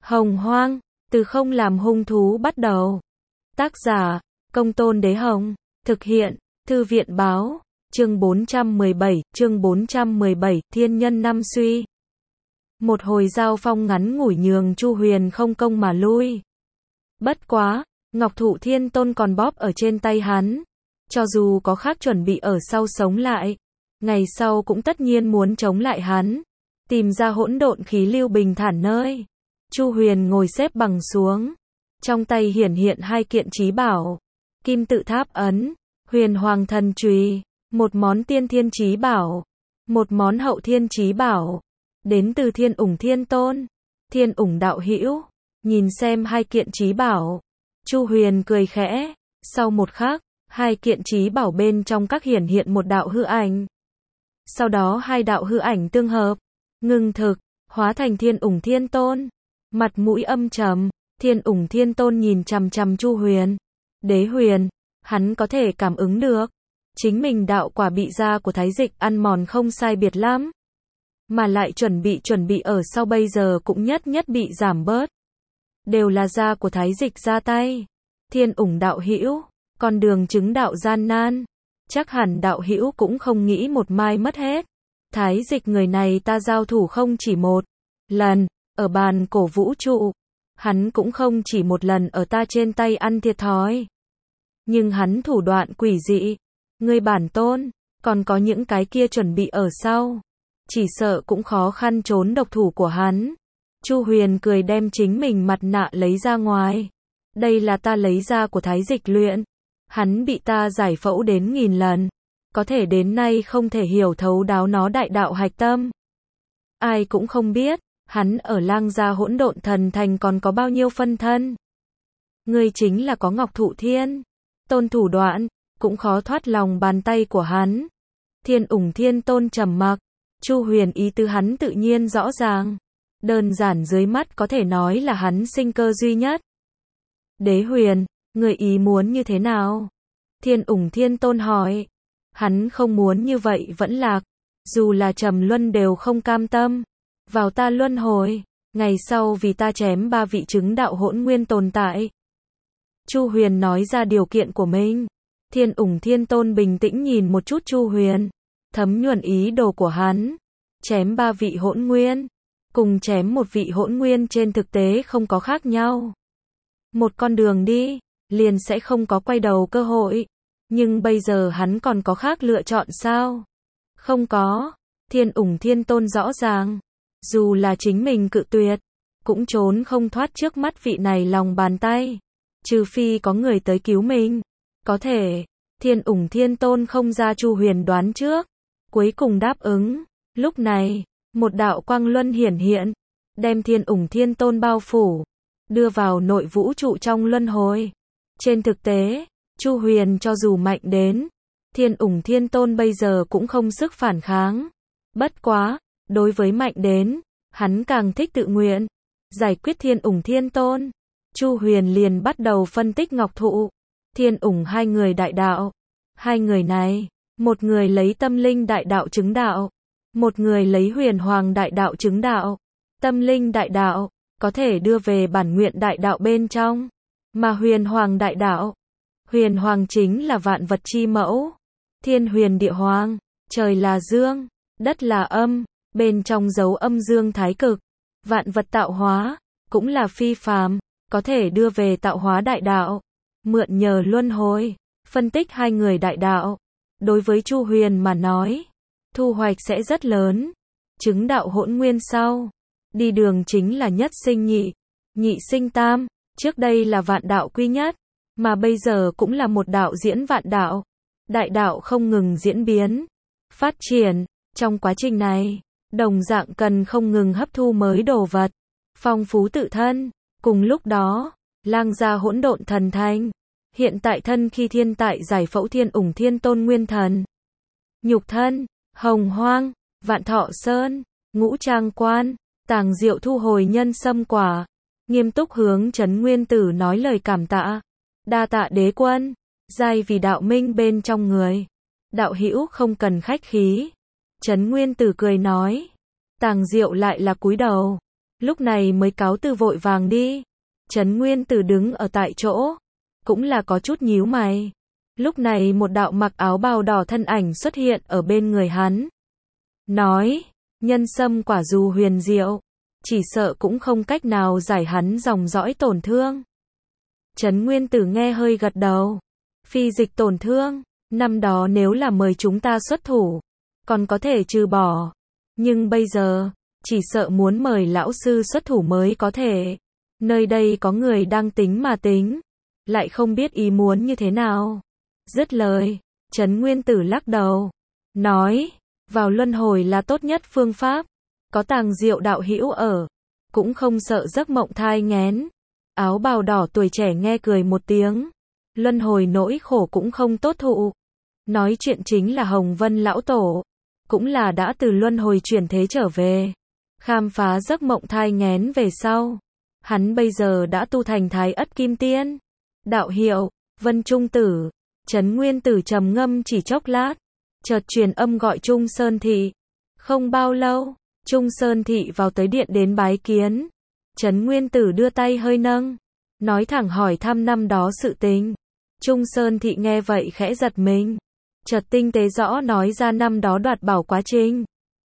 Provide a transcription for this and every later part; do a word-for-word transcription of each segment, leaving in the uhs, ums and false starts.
Hồng Hoang, từ không làm hung thú bắt đầu. Tác giả, Công Tôn Đế Hồng. Thực hiện, Thư viện Báo. Chương bốn trăm mười bảy, chương bốn trăm mười bảy, Thiên Nhân Năm Suy. Một hồi giao phong ngắn ngủi nhường Chu Huyền không công mà lui. Bất quá, Ngọc Thụ Thiên Tôn còn bóp ở trên tay hắn. Cho dù có khác chuẩn bị ở sau sống lại, ngày sau cũng tất nhiên muốn chống lại hắn. Tìm ra hỗn độn khí lưu bình thản nơi. Chu Huyền ngồi xếp bằng xuống. Trong tay hiển hiện hai kiện chí bảo. Kim tự tháp ấn, Huyền Hoàng thần chùy, một món tiên thiên chí bảo, một món hậu thiên chí bảo, đến từ Thiên Ủng Thiên Tôn, Thiên Ủng đạo hữu. Nhìn xem hai kiện chí bảo, Chu Huyền cười khẽ, sau một khắc, hai kiện chí bảo bên trong các hiển hiện một đạo hư ảnh. Sau đó hai đạo hư ảnh tương hợp, ngưng thực, hóa thành Thiên Ủng Thiên Tôn. Mặt mũi âm trầm, Thiên Ủng Thiên Tôn nhìn chằm chằm Chu Huyền. Đế Huyền, hắn có thể cảm ứng được, chính mình đạo quả bị da của Thái Dịch ăn mòn không sai biệt lắm, mà lại chuẩn bị chuẩn bị ở sau bây giờ cũng nhất nhất bị giảm bớt. Đều là da của Thái Dịch ra tay. Thiên Ủng đạo hữu, con đường chứng đạo gian nan, chắc hẳn đạo hữu cũng không nghĩ một mai mất hết. Thái Dịch người này ta giao thủ không chỉ một lần, ở bàn cổ vũ trụ, hắn cũng không chỉ một lần ở ta trên tay ăn thiệt thòi. Nhưng hắn thủ đoạn quỷ dị, ngươi bản tôn, còn có những cái kia chuẩn bị ở sau, chỉ sợ cũng khó khăn trốn độc thủ của hắn. Chu Huyền cười đem chính mình mặt nạ lấy ra ngoài. Đây là ta lấy ra của Thái Dịch luyện. Hắn bị ta giải phẫu đến nghìn lần, có thể đến nay không thể hiểu thấu đáo nó đại đạo hạch tâm. Ai cũng không biết, hắn ở Lang Gia Hỗn Độn Thần Thành còn có bao nhiêu phân thân. Ngươi chính là có Ngọc Thụ Thiên Tôn thủ đoạn, cũng khó thoát lòng bàn tay của hắn. Thiên Ủng Thiên Tôn trầm mặc. Chu Huyền ý tứ hắn tự nhiên rõ ràng. Đơn giản dưới mắt có thể nói là hắn sinh cơ duy nhất. Đế Huyền, người ý muốn như thế nào? Thiên Ủng Thiên Tôn hỏi. Hắn không muốn như vậy vẫn lạc, dù là trầm luân đều không cam tâm. Vào ta luân hồi, ngày sau vì ta chém ba vị chứng đạo hỗn nguyên tồn tại. Chu Huyền nói ra điều kiện của mình. Thiên Ủng Thiên Tôn bình tĩnh nhìn một chút Chu Huyền, thấm nhuần ý đồ của hắn. Chém ba vị hỗn nguyên, cùng chém một vị hỗn nguyên trên thực tế không có khác nhau. Một con đường đi, liền sẽ không có quay đầu cơ hội. Nhưng bây giờ hắn còn có khác lựa chọn sao? Không có. Thiên Ủng Thiên Tôn rõ ràng. Dù là chính mình cự tuyệt, cũng trốn không thoát trước mắt vị này lòng bàn tay. Trừ phi có người tới cứu mình. Có thể, Thiên Ủng Thiên Tôn không ra Chu Huyền đoán trước. Cuối cùng đáp ứng. Lúc này, một đạo quang luân hiển hiện, đem Thiên Ủng Thiên Tôn bao phủ, đưa vào nội vũ trụ trong luân hồi. Trên thực tế, Chu Huyền cho dù mạnh đến, Thiên Ủng Thiên Tôn bây giờ cũng không sức phản kháng. Bất quá, đối với mạnh đến, hắn càng thích tự nguyện. Giải quyết Thiên Ủng Thiên Tôn, Chu Huyền liền bắt đầu phân tích Ngọc Thụ Thiên Ủng hai người đại đạo. Hai người này, một người lấy tâm linh đại đạo chứng đạo, một người lấy huyền hoàng đại đạo chứng đạo. Tâm linh đại đạo, có thể đưa về bản nguyện đại đạo bên trong, mà huyền hoàng đại đạo, huyền hoàng chính là vạn vật chi mẫu. Thiên huyền địa hoàng, trời là dương, đất là âm, bên trong dấu âm dương thái cực. Vạn vật tạo hóa, cũng là phi phàm, có thể đưa về tạo hóa đại đạo. Mượn nhờ luân hồi, phân tích hai người đại đạo. Đối với Chu Huyền mà nói, thu hoạch sẽ rất lớn. Chứng đạo hỗn nguyên sau, đi đường chính là nhất sinh nhị, nhị sinh tam. Trước đây là vạn đạo quy nhất, mà bây giờ cũng là một đạo diễn vạn đạo. Đại đạo không ngừng diễn biến, phát triển. Trong quá trình này, đồng dạng cần không ngừng hấp thu mới đồ vật, phong phú tự thân. Cùng lúc đó, Lang Gia Hỗn Độn Thần Thành, hiện tại thân khi thiên tại giải phẫu Thiên Ủng Thiên Tôn nguyên thần. Nhục thân, Hồng Hoang, Vạn Thọ Sơn, Ngũ Trang Quan, Tàng Diệu thu hồi nhân sâm quả. Nghiêm túc hướng Trấn Nguyên Tử nói lời cảm tạ. Đa tạ đế quân, giai vì đạo minh bên trong người. Đạo hữu không cần khách khí. Trấn Nguyên Tử cười nói. Tàng Diệu lại là cúi đầu. lúc này mới cáo từ vội vàng đi. Trấn Nguyên Tử đứng ở tại chỗ, cũng là có chút nhíu mày. Lúc này một đạo mặc áo bào đỏ thân ảnh xuất hiện ở bên người hắn. Nói, nhân sâm quả dù huyền diệu, chỉ sợ cũng không cách nào giải hắn dòng dõi tổn thương. Trấn Nguyên Tử nghe hơi gật đầu. Phi dịch tổn thương, năm đó nếu là mời chúng ta xuất thủ, còn có thể trừ bỏ. Nhưng bây giờ, chỉ sợ muốn mời lão sư xuất thủ mới có thể. Nơi đây có người đang tính mà tính, lại không biết ý muốn như thế nào. Dứt lời, Trấn Nguyên Tử lắc đầu, nói, vào luân hồi là tốt nhất phương pháp, có Tàng Diệu đạo hữu ở, cũng không sợ giấc mộng thai nghén. Áo bào đỏ tuổi trẻ nghe cười một tiếng, luân hồi nỗi khổ cũng không tốt thụ. Nói chuyện chính là Hồng Vân lão tổ, cũng là đã từ luân hồi chuyển thế trở về, khám phá giấc mộng thai nghén về sau. Hắn bây giờ đã tu thành Thái Ất Kim Tiên. Đạo hiệu, Vân Trung Tử. Trấn Nguyên Tử trầm ngâm chỉ chốc lát, chợt truyền âm gọi Trung Sơn Thị. Không bao lâu, Trung Sơn Thị vào tới điện đến bái kiến. Trấn Nguyên Tử đưa tay hơi nâng, nói thẳng hỏi thăm năm đó sự tình. Trung Sơn Thị nghe vậy khẽ giật mình, chợt tinh tế rõ nói ra năm đó đoạt bảo quá trình.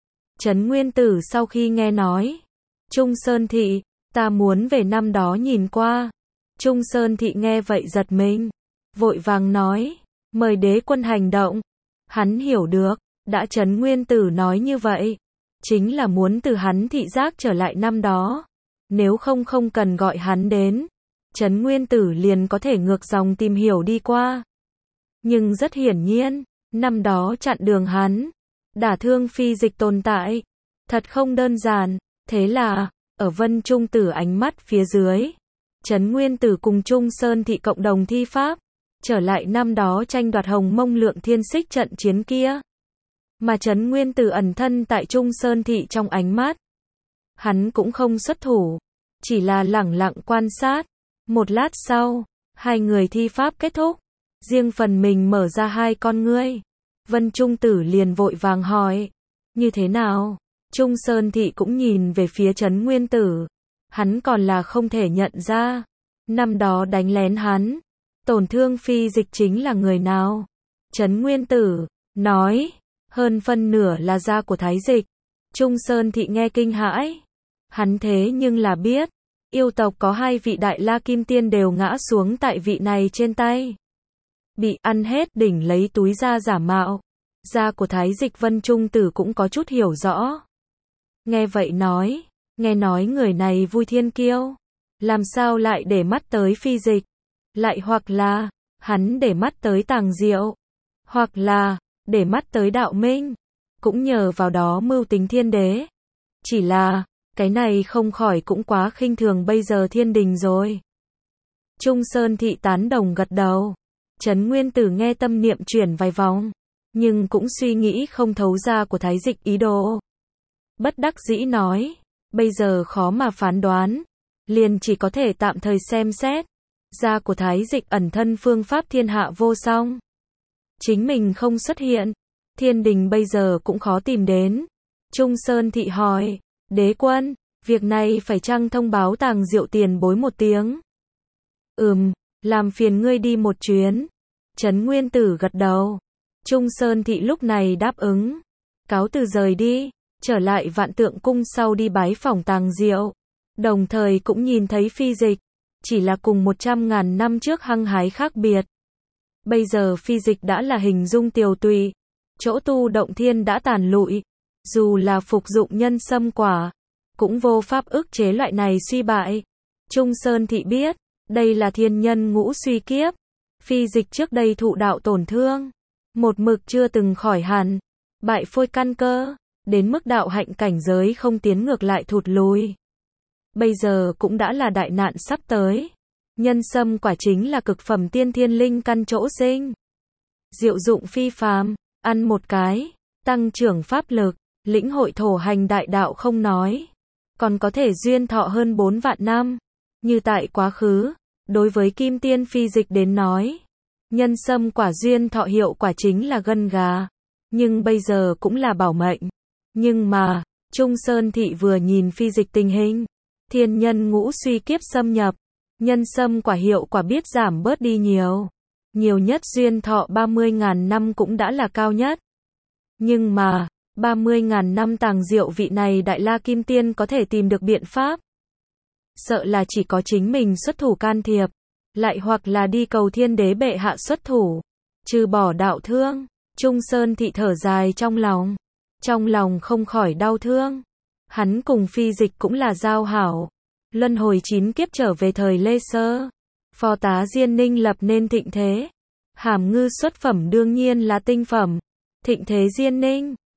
Trấn Nguyên Tử sau khi nghe nói, Trung Sơn Thị, ta muốn về năm đó nhìn qua. Trung Sơn Thị nghe vậy giật mình, vội vàng nói, mời đế quân hành động. Hắn hiểu được, đã Trấn Nguyên Tử nói như vậy, chính là muốn từ hắn thị giác trở lại năm đó. Nếu không không cần gọi hắn đến, Trấn Nguyên Tử liền có thể ngược dòng tìm hiểu đi qua. Nhưng rất hiển nhiên, năm đó chặn đường hắn, đả thương phi dịch tồn tại, thật không đơn giản. Thế là, ở Vân Trung Tử ánh mắt phía dưới, Trấn Nguyên Tử cùng Trung Sơn Thị cộng đồng thi pháp, trở lại năm đó tranh đoạt Hồng Mông Lượng Thiên Xích trận chiến kia. Mà Trấn Nguyên Tử ẩn thân tại Trung Sơn Thị trong ánh mắt. Hắn cũng không xuất thủ, chỉ là lẳng lặng quan sát. Một lát sau, hai người thi pháp kết thúc, riêng phần mình mở ra hai con ngươi. Vân Trung Tử liền vội vàng hỏi, như thế nào? Trung Sơn Thị cũng nhìn về phía Trấn Nguyên Tử. Hắn còn là không thể nhận ra, năm đó đánh lén hắn, tổn thương phi dịch chính là người nào? Trấn Nguyên Tử nói, hơn phân nửa là da của Thái Dịch. Trung Sơn Thị nghe kinh hãi. Hắn thế nhưng là biết, yêu tộc có hai vị đại la kim tiên đều ngã xuống tại vị này trên tay. Bị ăn hết đỉnh lấy túi da giả mạo. Da của Thái Dịch Vân Trung Tử cũng có chút hiểu rõ. Nghe vậy nói, nghe nói người này vui thiên kiêu, làm sao lại để mắt tới phi dịch? Lại hoặc là, hắn để mắt tới Tàng Diệu, hoặc là, để mắt tới đạo minh, cũng nhờ vào đó mưu tính thiên đế. Chỉ là, cái này không khỏi cũng quá khinh thường bây giờ thiên đình rồi. Trung Sơn Thị tán đồng gật đầu. Trấn Nguyên Tử nghe tâm niệm chuyển vài vòng, nhưng cũng suy nghĩ không thấu ra của Thái Dịch ý đồ. Bất đắc dĩ nói, bây giờ khó mà phán đoán, liền chỉ có thể tạm thời xem xét. Da của Thái Dịch ẩn thân phương pháp thiên hạ vô song. Chính mình không xuất hiện, thiên đình bây giờ cũng khó tìm đến. Trung Sơn Thị hỏi, đế quân, việc này phải chăng thông báo Tàng Diệu tiền bối một tiếng? Ừm, làm phiền ngươi đi một chuyến. Trấn Nguyên Tử gật đầu. Trung Sơn Thị lúc này đáp ứng, cáo từ rời đi, trở lại Vạn Tượng Cung sau đi bái phỏng Tàng Diệu. Đồng thời cũng nhìn thấy phi dịch, chỉ là cùng một trăm ngàn năm trước hăng hái khác biệt. Bây giờ phi dịch đã là hình dung tiều tụy, chỗ tu động thiên đã tàn lụi, dù là phục dụng nhân sâm quả, cũng vô pháp ức chế loại này suy bại. Trung Sơn Thị biết, đây là thiên nhân ngũ suy kiếp, phi dịch trước đây thụ đạo tổn thương, một mực chưa từng khỏi hẳn, bại phôi căn cơ, đến mức đạo hạnh cảnh giới không tiến ngược lại thụt lùi. Bây giờ cũng đã là đại nạn sắp tới. Nhân sâm quả chính là cực phẩm tiên thiên linh căn chỗ sinh. Diệu dụng phi phàm, ăn một cái, tăng trưởng pháp lực, lĩnh hội thổ hành đại đạo không nói, còn có thể duyên thọ hơn bốn vạn năm. Như tại quá khứ, đối với kim tiên phi dịch đến nói, nhân sâm quả duyên thọ hiệu quả chính là gân gà, nhưng bây giờ cũng là bảo mệnh. Nhưng mà, Trung Sơn Thị vừa nhìn phi dịch tình hình, Thiên nhân ngũ suy kiếp xâm nhập. Nhân sâm quả hiệu quả biết giảm bớt đi nhiều. Nhiều nhất duyên thọ ba mươi nghìn năm cũng đã là cao nhất. Nhưng mà, ba mươi nghìn năm tàng diệu vị này Đại La Kim Tiên có thể tìm được biện pháp. Sợ là chỉ có chính mình xuất thủ can thiệp. Lại hoặc là đi cầu thiên đế bệ hạ xuất thủ. Trừ bỏ đạo thương. Trung Sơn thị thở dài trong lòng. Trong lòng không khỏi đau thương. Hắn cùng Phi Dịch cũng là giao hảo. Luân hồi chín kiếp trở về thời Lê Sơ. Phò tá Diên Ninh lập nên thịnh thế. Hàm Ngư xuất phẩm đương nhiên là tinh phẩm. Thịnh thế Diên Ninh.